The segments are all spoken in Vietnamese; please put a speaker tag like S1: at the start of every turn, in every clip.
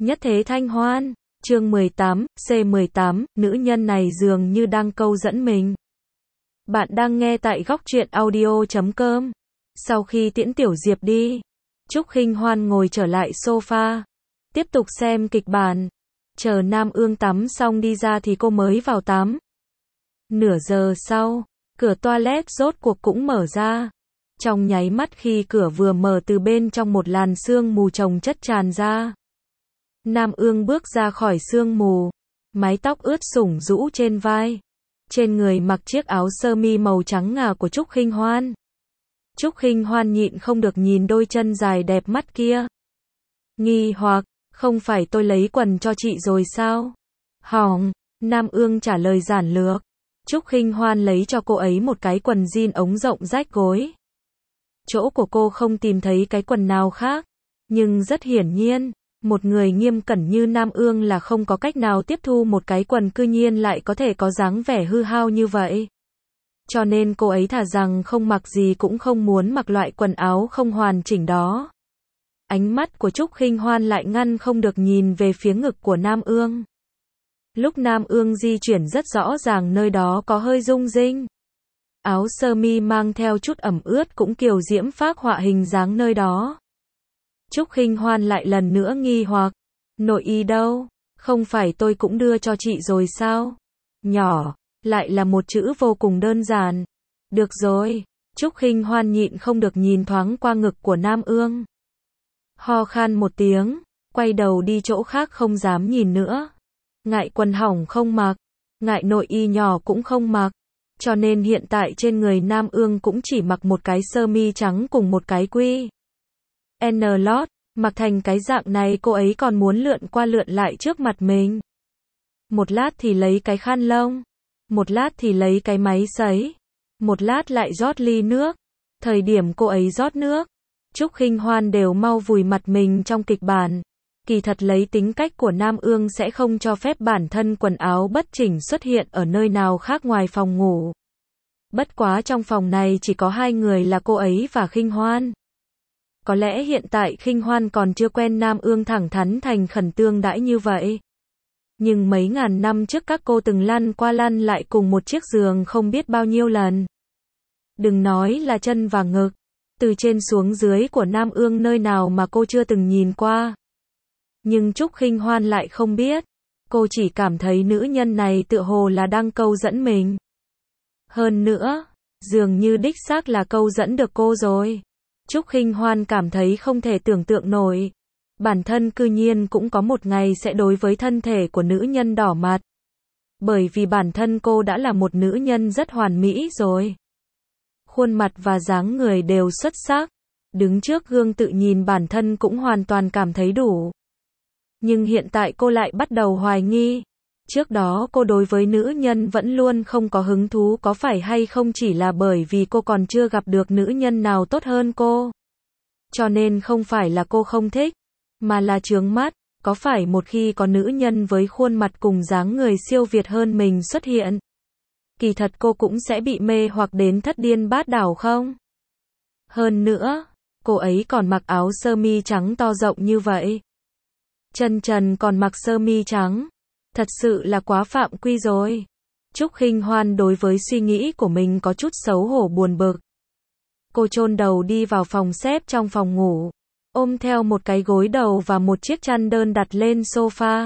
S1: Nhất thế thanh hoan. Chương 18, C18, nữ nhân này dường như đang câu dẫn mình. Bạn đang nghe tại góc truyện audio.com. Sau khi tiễn Tiểu Diệp đi, Trúc Khinh Hoan ngồi trở lại sofa, tiếp tục xem kịch bản. Chờ Nam Ương tắm xong đi ra thì cô mới vào tắm. Nửa giờ sau, cửa toilet rốt cuộc cũng mở ra. Trong nháy mắt khi cửa vừa mở, từ bên trong một làn sương mù chồng chất tràn ra. Nam Ương bước ra khỏi sương mù, mái tóc ướt sũng rũ trên vai. Trên người mặc chiếc áo sơ mi màu trắng ngà của Trúc Khinh Hoan. Trúc Khinh Hoan nhịn không được nhìn đôi chân dài đẹp mắt kia. Nghi hoặc, không phải tôi lấy quần cho chị rồi sao? Hỏng, Nam Ương trả lời giản lược. Trúc Khinh Hoan lấy cho cô ấy một cái quần jean ống rộng rách gối. Chỗ của cô không tìm thấy cái quần nào khác, nhưng rất hiển nhiên, một người nghiêm cẩn như Nam Ương là không có cách nào tiếp thu một cái quần cư nhiên lại có thể có dáng vẻ hư hao như vậy. Cho nên cô ấy thà rằng không mặc gì cũng không muốn mặc loại quần áo không hoàn chỉnh đó. Ánh mắt của Trúc Khinh Hoan lại ngăn không được nhìn về phía ngực của Nam Ương. Lúc Nam Ương di chuyển rất rõ ràng nơi đó có hơi rung rinh. Áo sơ mi mang theo chút ẩm ướt cũng kiều diễm phác họa hình dáng nơi đó. Trúc Khinh Hoan lại lần nữa nghi hoặc, nội y đâu? Không phải tôi cũng đưa cho chị rồi sao? Nhỏ, lại là một chữ vô cùng đơn giản. Được rồi, Trúc Khinh Hoan nhịn không được nhìn thoáng qua ngực của Nam Ương. Ho khan một tiếng, quay đầu đi chỗ khác không dám nhìn nữa. Ngại quần hỏng không mặc, ngại nội y nhỏ cũng không mặc. Cho nên hiện tại trên người Nam Ương cũng chỉ mặc một cái sơ mi trắng cùng một cái quy N-lót, mặc thành cái dạng này cô ấy còn muốn lượn qua lượn lại trước mặt mình. Một lát thì lấy cái khăn lông, một lát thì lấy cái máy sấy, một lát lại rót ly nước. Thời điểm cô ấy rót nước, Trúc Khinh Hoan đều mau vùi mặt mình trong kịch bản. Kỳ thật lấy tính cách của Nam Ương sẽ không cho phép bản thân quần áo bất chỉnh xuất hiện ở nơi nào khác ngoài phòng ngủ. Bất quá trong phòng này chỉ có hai người là cô ấy và Khinh Hoan. Có lẽ hiện tại Khinh Hoan còn chưa quen Nam Ương thẳng thắn thành khẩn tương đãi như vậy. Nhưng mấy ngàn năm trước các cô từng lăn qua lăn lại cùng một chiếc giường không biết bao nhiêu lần. Đừng nói là chân và ngực, từ trên xuống dưới của Nam Ương nơi nào mà cô chưa từng nhìn qua. Nhưng Trúc Khinh Hoan lại không biết, cô chỉ cảm thấy nữ nhân này tựa hồ là đang câu dẫn mình. Hơn nữa, dường như đích xác là câu dẫn được cô rồi. Trúc Khinh Hoan cảm thấy không thể tưởng tượng nổi. Bản thân cư nhiên cũng có một ngày sẽ đối với thân thể của nữ nhân đỏ mặt. Bởi vì bản thân cô đã là một nữ nhân rất hoàn mỹ rồi. Khuôn mặt và dáng người đều xuất sắc. Đứng trước gương tự nhìn bản thân cũng hoàn toàn cảm thấy đủ. Nhưng hiện tại cô lại bắt đầu hoài nghi. Trước đó cô đối với nữ nhân vẫn luôn không có hứng thú, có phải hay không chỉ là bởi vì cô còn chưa gặp được nữ nhân nào tốt hơn cô. Cho nên không phải là cô không thích, mà là chướng mắt. Có phải một khi có nữ nhân với khuôn mặt cùng dáng người siêu việt hơn mình xuất hiện, kỳ thật cô cũng sẽ bị mê hoặc đến thất điên bát đảo không? Hơn nữa, cô ấy còn mặc áo sơ mi trắng to rộng như vậy. Chân trần còn mặc sơ mi trắng. Thật sự là quá phạm quy rồi. Trúc Khinh Hoan đối với suy nghĩ của mình có chút xấu hổ buồn bực. Cô chôn đầu đi vào phòng xếp trong phòng ngủ, ôm theo một cái gối đầu và một chiếc chăn đơn đặt lên sofa.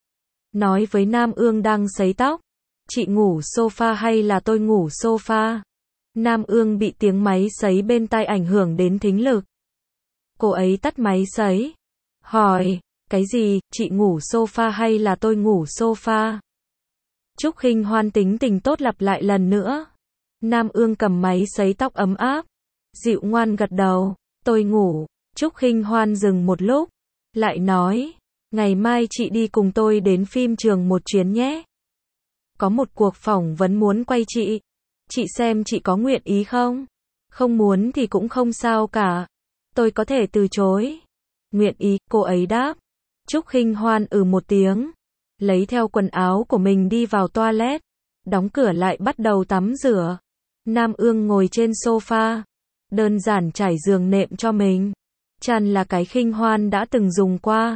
S1: Nói với Nam Ương đang sấy tóc, chị ngủ sofa hay là tôi ngủ sofa? Nam Ương bị tiếng máy sấy bên tai ảnh hưởng đến thính lực. Cô ấy tắt máy sấy, hỏi, cái gì, chị ngủ sofa hay là tôi ngủ sofa? Trúc Khinh Hoan tính tình tốt lặp lại lần nữa. Nam Ương cầm máy sấy tóc ấm áp, dịu ngoan gật đầu, tôi ngủ. Trúc Khinh Hoan dừng một lúc, lại nói, ngày mai chị đi cùng tôi đến phim trường một chuyến nhé. Có một cuộc phỏng vấn muốn quay chị xem chị có nguyện ý không? Không muốn thì cũng không sao cả, tôi có thể từ chối. Nguyện ý, cô ấy đáp. Trúc Khinh Hoan một tiếng, lấy theo quần áo của mình đi vào toilet, đóng cửa lại bắt đầu tắm rửa. Nam Ương ngồi trên sofa, đơn giản trải giường nệm cho mình. Chăn là cái Khinh Hoan đã từng dùng qua,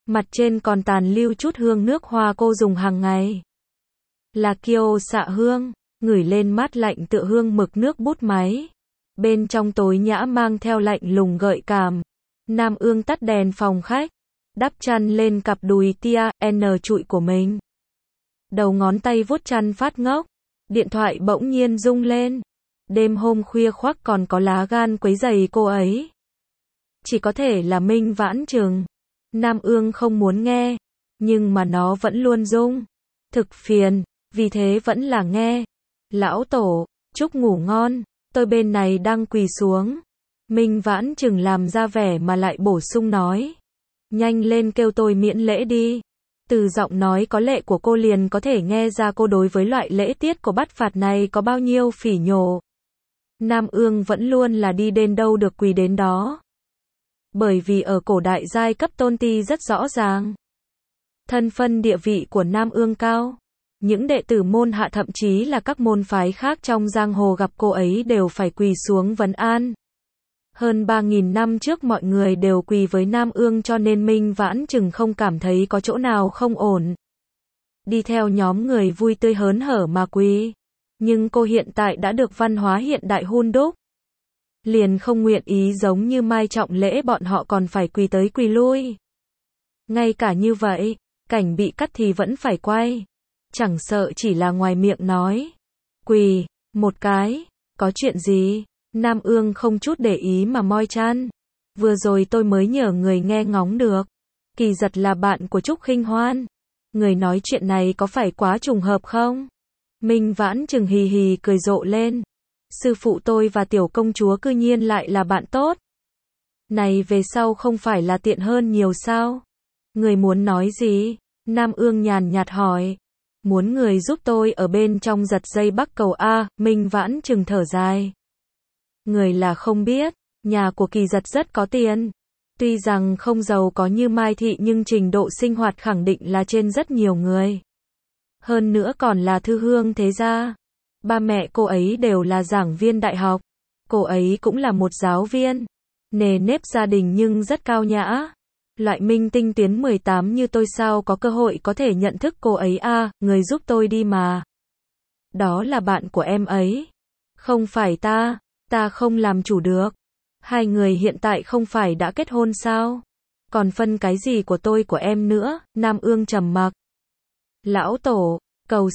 S1: Mặt trên còn tàn lưu chút hương nước hoa cô dùng hàng ngày. Là kiêu xạ hương, ngửi lên mát lạnh tựa hương mực nước bút máy. Bên trong tối nhã mang theo lạnh lùng gợi cảm. Nam Ương tắt đèn phòng khách, đắp chăn lên cặp đùi tia, n trụi của mình. Đầu ngón tay vuốt chăn phát ngốc, điện thoại bỗng nhiên rung lên. Đêm hôm khuya khoắt còn có lá gan quấy rầy cô ấy. Chỉ có thể là Minh Vãn Trừng. Nam Ương không muốn nghe, nhưng mà nó vẫn luôn rung. Thực phiền, vì thế vẫn là nghe. Lão tổ, chúc ngủ ngon, tôi bên này đang quỳ xuống. Minh Vãn Trừng làm ra vẻ mà lại bổ sung nói. Nhanh lên kêu tôi miễn lễ đi. Từ giọng nói có lệ của cô liền có thể nghe ra cô đối với loại lễ tiết của bắt phạt này có bao nhiêu phỉ nhổ. Nam Ương vẫn luôn là đi đến đâu được quỳ đến đó. Bởi vì ở cổ đại giai cấp tôn ti rất rõ ràng. Thân phân địa vị của Nam Ương cao. Những đệ tử môn hạ thậm chí là các môn phái khác trong giang hồ gặp cô ấy đều phải quỳ xuống vấn an. Hơn 3.000 năm trước mọi người đều quỳ với Nam Ương cho nên Minh Vãn Trừng không cảm thấy có chỗ nào không ổn. Đi theo nhóm người vui tươi hớn hở mà quỳ. Nhưng cô hiện tại đã được văn hóa hiện đại hun đúc. Liền không nguyện ý giống như Mai Trọng Lễ bọn họ còn phải quỳ tới quỳ lui. Ngay cả như vậy, cảnh bị cắt thì vẫn phải quay. Chẳng sợ chỉ là ngoài miệng nói. Quỳ, một cái, có chuyện gì? Nam Ương không chút để ý mà moi chăn. Vừa rồi tôi mới nhờ người nghe ngóng được. Kỳ Giật là bạn của Trúc Khinh Hoan. Người nói chuyện này có phải quá trùng hợp không? Minh Vãn Trừng hì hì cười rộ lên. Sư phụ tôi và tiểu công chúa cư nhiên lại là bạn tốt. Này về sau không phải là tiện hơn nhiều sao? Người muốn nói gì? Nam Ương nhàn nhạt hỏi. Muốn người giúp tôi ở bên trong giật dây bắc cầu A. Minh Vãn Trừng thở dài. Người là không biết, nhà của Kỳ Giật rất có tiền. Tuy rằng không giàu có như Mai Thị nhưng trình độ sinh hoạt khẳng định là trên rất nhiều người. Hơn nữa còn là thư hương thế gia. Ba mẹ cô ấy đều là giảng viên đại học. Cô ấy cũng là một giáo viên. Nề nếp gia đình nhưng rất cao nhã. Loại minh tinh tiến 18 như tôi sao có cơ hội có thể nhận thức cô ấy a, người giúp tôi đi mà. Đó là bạn của em ấy. Không phải ta không làm chủ được. Hai người hiện tại không phải đã kết hôn sao? Còn phân cái gì của tôi của em nữa? Nam Ương trầm mặc. Lão tổ, cầu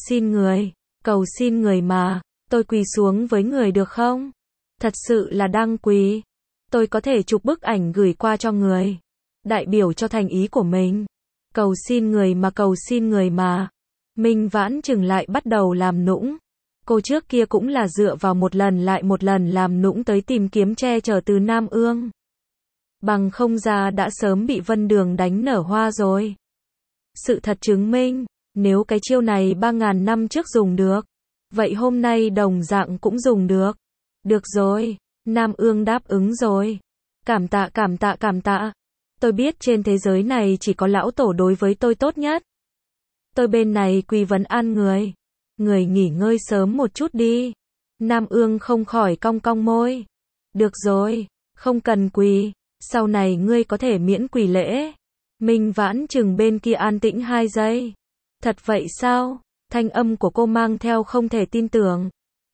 S1: xin người mà, tôi quỳ xuống với người được không? Thật sự là đang quỳ. Tôi có thể chụp bức ảnh gửi qua cho người. Đại biểu cho thành ý của mình. Cầu xin người mà. Minh Vãn Trừng lại bắt đầu làm nũng. Cô trước kia cũng là dựa vào một lần lại một lần làm nũng tới tìm kiếm che chở từ Nam Ương. Bằng không ra đã sớm bị Vân Đường đánh nở hoa rồi. Sự thật chứng minh, nếu cái chiêu này 3.000 năm trước dùng được, vậy hôm nay đồng dạng cũng dùng được. Được rồi, Nam Ương đáp ứng rồi. Cảm tạ. Tôi biết trên thế giới này chỉ có lão tổ đối với tôi tốt nhất. Tôi bên này quỳ vấn an người. Người nghỉ ngơi sớm một chút đi. Nam Ương không khỏi cong cong môi. Được rồi, không cần quỳ. Sau này ngươi có thể miễn quỳ lễ. Minh Vãn Trừng bên kia an tĩnh 2 giây. Thật vậy sao? Thanh âm của cô mang theo không thể tin tưởng.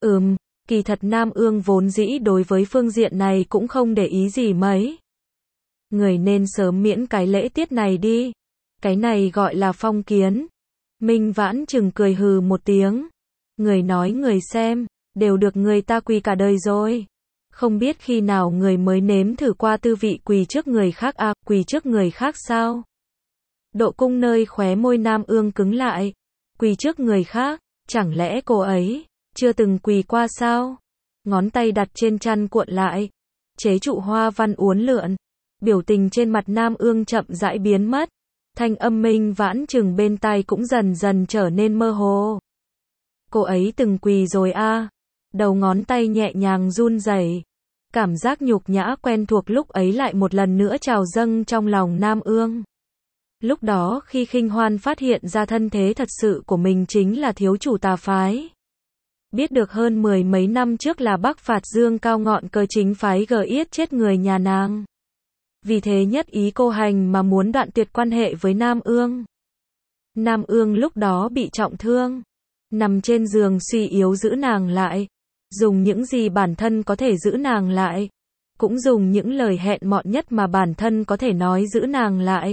S1: Kỳ thật Nam Ương vốn dĩ đối với phương diện này cũng không để ý gì mấy. Người nên sớm miễn cái lễ tiết này đi. Cái này gọi là phong kiến. Minh Vãn Trừng cười hừ một tiếng. Người nói người xem, đều được người ta quỳ cả đời rồi. Không biết khi nào người mới nếm thử qua tư vị quỳ trước người khác à, quỳ trước người khác sao? Độ cung nơi khóe môi Nam Ương cứng lại. Quỳ trước người khác, chẳng lẽ cô ấy chưa từng quỳ qua sao? Ngón tay đặt trên chăn cuộn lại, chế trụ hoa văn uốn lượn. Biểu tình trên mặt Nam Ương chậm rãi biến mất. Thanh âm Minh Vãn Trừng bên tai cũng dần dần trở nên mơ hồ. Cô ấy từng quỳ rồi a. Đầu ngón tay nhẹ nhàng run rẩy. Cảm giác nhục nhã quen thuộc lúc ấy lại một lần nữa trào dâng trong lòng Nam Ương. Lúc đó khi Khinh Hoan phát hiện ra thân thế thật sự của mình chính là thiếu chủ tà phái. Biết được hơn 10 mấy năm trước là Bắc phạt Dương cao ngọn cờ chính phái G yết chết người nhà nàng. Vì thế nhất ý cô hành mà muốn đoạn tuyệt quan hệ với Nam Ương. Nam Ương lúc đó bị trọng thương, nằm trên giường suy yếu giữ nàng lại, dùng những gì bản thân có thể giữ nàng lại, cũng dùng những lời hẹn mọn nhất mà bản thân có thể nói giữ nàng lại.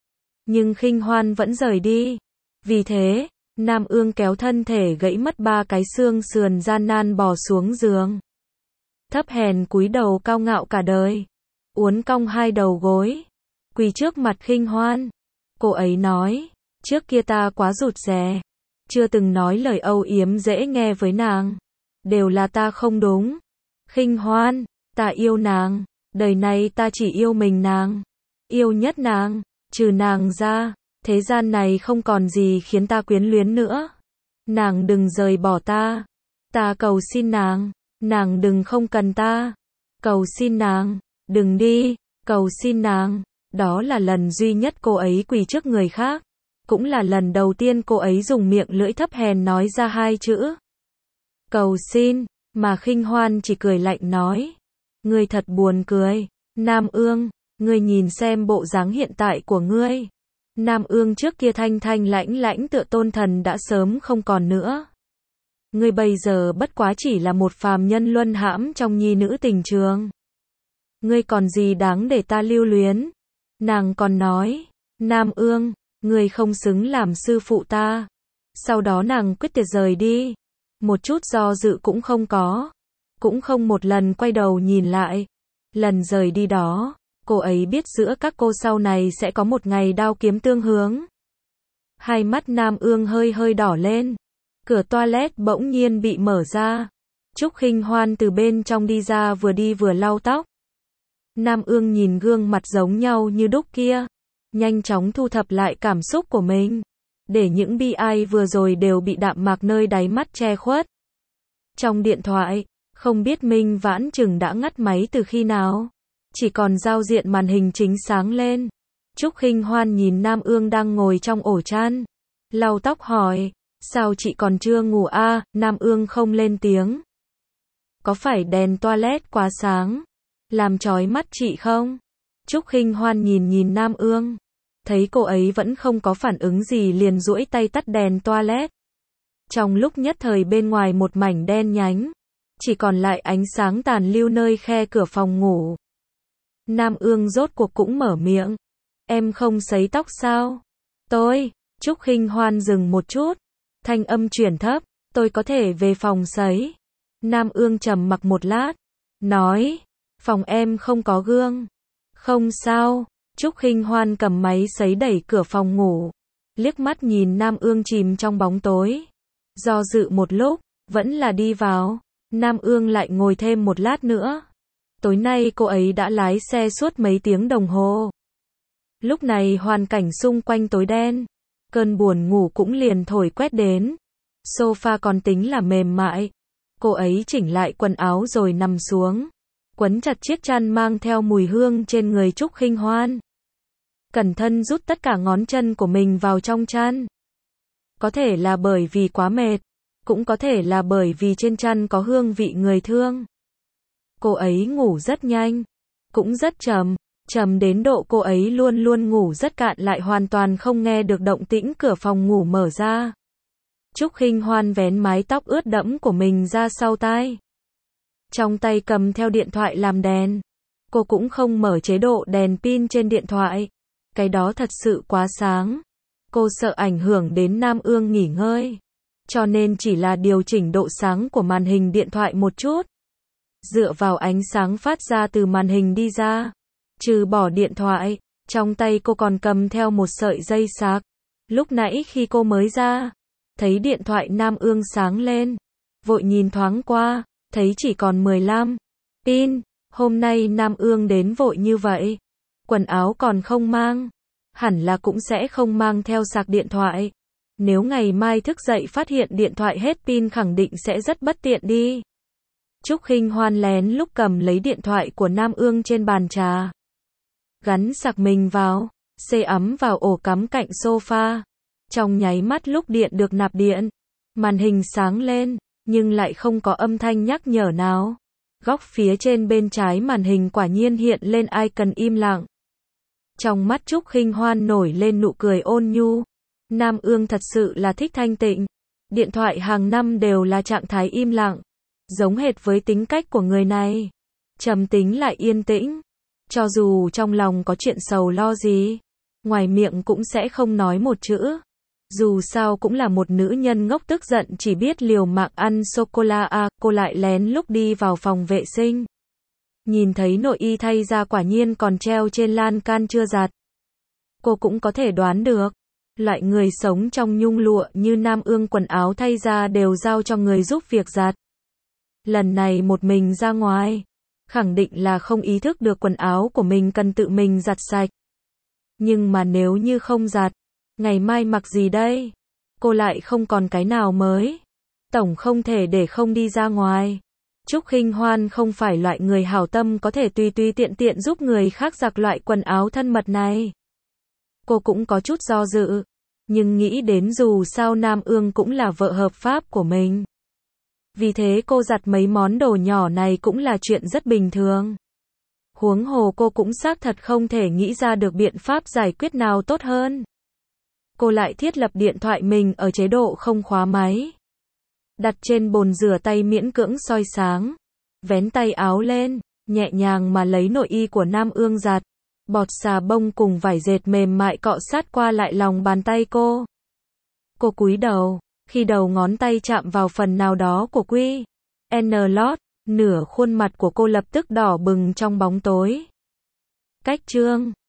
S1: Nhưng Khinh Hoan vẫn rời đi. Vì thế, Nam Ương kéo thân thể gãy mất 3 cái xương sườn gian nan bò xuống giường. Thấp hèn cúi đầu cao ngạo cả đời, uốn cong 2 đầu gối, quỳ trước mặt Khinh Hoan. Cô ấy nói, trước kia ta quá rụt rè, chưa từng nói lời âu yếm dễ nghe với nàng, đều là ta không đúng. Khinh Hoan, ta yêu nàng, đời này ta chỉ yêu mình nàng, yêu nhất nàng, trừ nàng ra, thế gian này không còn gì khiến ta quyến luyến nữa. Nàng đừng rời bỏ ta cầu xin nàng đừng không cần ta, cầu xin nàng, đừng đi, cầu xin nàng. Đó là lần duy nhất cô ấy quỳ trước người khác, cũng là lần đầu tiên cô ấy dùng miệng lưỡi thấp hèn nói ra 2 chữ cầu xin, mà Khinh Hoan chỉ cười lạnh nói, ngươi thật buồn cười, Nam Ương, ngươi nhìn xem bộ dáng hiện tại của ngươi. Nam Ương trước kia thanh thanh lãnh lãnh tựa tôn thần đã sớm không còn nữa. Ngươi bây giờ bất quá chỉ là một phàm nhân luân hãm trong nhi nữ tình trường. Ngươi còn gì đáng để ta lưu luyến? Nàng còn nói, Nam Ương, ngươi không xứng làm sư phụ ta. Sau đó nàng quyết tuyệt rời đi. Một chút do dự cũng không có. Cũng không một lần quay đầu nhìn lại. Lần rời đi đó, cô ấy biết giữa các cô sau này sẽ có một ngày đao kiếm tương hướng. Hai mắt Nam Ương hơi hơi đỏ lên. Cửa toilet bỗng nhiên bị mở ra. Trúc Khinh Hoan từ bên trong đi vừa lau tóc. Nam Ương nhìn gương mặt giống nhau như đúc kia, nhanh chóng thu thập lại cảm xúc của mình, để những bi ai vừa rồi đều bị đạm mạc nơi đáy mắt che khuất. Trong điện thoại, không biết Minh Vãn Trừng đã ngắt máy từ khi nào, chỉ còn giao diện màn hình chính sáng lên. Trúc Khinh Hoan nhìn Nam Ương đang ngồi trong ổ chăn, lau tóc hỏi, sao chị còn chưa ngủ à? Nam Ương không lên tiếng. Có phải đèn toilet quá sáng, làm chói mắt chị không? Trúc Khinh Hoan nhìn Nam Ương, thấy cô ấy vẫn không có phản ứng gì liền duỗi tay tắt đèn toilet. Trong lúc nhất thời bên ngoài một mảnh đen nhánh, chỉ còn lại ánh sáng tàn lưu nơi khe cửa phòng ngủ. Nam Ương rốt cuộc cũng mở miệng, em không sấy tóc sao? Tôi, Trúc Khinh Hoan dừng một chút, thanh âm chuyển thấp, tôi có thể về phòng sấy. Nam Ương trầm mặc một lát, nói, phòng em không có gương. Không sao. Trúc Khinh Hoan cầm máy sấy đẩy cửa phòng ngủ, liếc mắt nhìn Nam Ương chìm trong bóng tối. Do dự một lúc, vẫn là đi vào. Nam Ương lại ngồi thêm một lát nữa. Tối nay cô ấy đã lái xe suốt mấy tiếng đồng hồ. Lúc này hoàn cảnh xung quanh tối đen, cơn buồn ngủ cũng liền thổi quét đến. Sofa còn tính là mềm mại. Cô ấy chỉnh lại quần áo rồi nằm xuống, quấn chặt chiếc chăn mang theo mùi hương trên người Trúc Khinh Hoan. Cẩn thận rút tất cả ngón chân của mình vào trong chăn. Có thể là bởi vì quá mệt, cũng có thể là bởi vì trên chăn có hương vị người thương. Cô ấy ngủ rất nhanh, cũng rất trầm đến độ cô ấy luôn luôn ngủ rất cạn lại hoàn toàn không nghe được động tĩnh cửa phòng ngủ mở ra. Trúc Khinh Hoan vén mái tóc ướt đẫm của mình ra sau tai. Trong tay cầm theo điện thoại làm đèn. Cô cũng không mở chế độ đèn pin trên điện thoại. Cái đó thật sự quá sáng. Cô sợ ảnh hưởng đến Nam Ương nghỉ ngơi. Cho nên chỉ là điều chỉnh độ sáng của màn hình điện thoại một chút. Dựa vào ánh sáng phát ra từ màn hình đi ra. Trừ bỏ điện thoại, trong tay cô còn cầm theo một sợi dây sạc. Lúc nãy khi cô mới ra, thấy điện thoại Nam Ương sáng lên. Vội nhìn thoáng qua, thấy chỉ còn 15 pin. Hôm nay Nam Ương đến vội như vậy, quần áo còn không mang, hẳn là cũng sẽ không mang theo sạc điện thoại. Nếu ngày mai thức dậy phát hiện điện thoại hết pin khẳng định sẽ rất bất tiện đi. Trúc Khinh Hoan lén lúc cầm lấy điện thoại của Nam Ương trên bàn trà, gắn sạc mình vào, xê ấm vào ổ cắm cạnh sofa. Trong nháy mắt lúc điện được nạp điện, màn hình sáng lên, nhưng lại không có âm thanh nhắc nhở nào. Góc phía trên bên trái màn hình quả nhiên hiện lên icon im lặng. Trong mắt Trúc Khinh Hoan nổi lên nụ cười ôn nhu. Nam Ương thật sự là thích thanh tịnh. Điện thoại hàng năm đều là trạng thái im lặng. Giống hệt với tính cách của người này. Trầm tính lại yên tĩnh. Cho dù trong lòng có chuyện sầu lo gì, ngoài miệng cũng sẽ không nói một chữ. Dù sao cũng là một nữ nhân ngốc tức giận chỉ biết liều mạng ăn sô-cô-la. Cô lại lén lúc đi vào phòng vệ sinh. Nhìn thấy nội y thay ra quả nhiên còn treo trên lan can chưa giặt. Cô cũng có thể đoán được. Loại người sống trong nhung lụa như Nam Ương quần áo thay ra đều giao cho người giúp việc giặt. Lần này một mình ra ngoài, khẳng định là không ý thức được quần áo của mình cần tự mình giặt sạch. Nhưng mà nếu như không giặt, ngày mai mặc gì đây? Cô lại không còn cái nào mới. Tổng không thể để không đi ra ngoài. Trúc Khinh Hoan không phải loại người hảo tâm có thể tùy tùy tiện tiện giúp người khác giặt loại quần áo thân mật này. Cô cũng có chút do dự, nhưng nghĩ đến dù sao Nam Ương cũng là vợ hợp pháp của mình. Vì thế cô giặt mấy món đồ nhỏ này cũng là chuyện rất bình thường. Huống hồ cô cũng xác thật không thể nghĩ ra được biện pháp giải quyết nào tốt hơn. Cô lại thiết lập điện thoại mình ở chế độ không khóa máy. Đặt trên bồn rửa tay miễn cưỡng soi sáng. Vén tay áo lên, nhẹ nhàng mà lấy nội y của Nam Ương giặt. Bọt xà bông cùng vải dệt mềm mại cọ sát qua lại lòng bàn tay cô. Cô cúi đầu, khi đầu ngón tay chạm vào phần nào đó của Quy N lót, nửa khuôn mặt của cô lập tức đỏ bừng trong bóng tối. Cách chương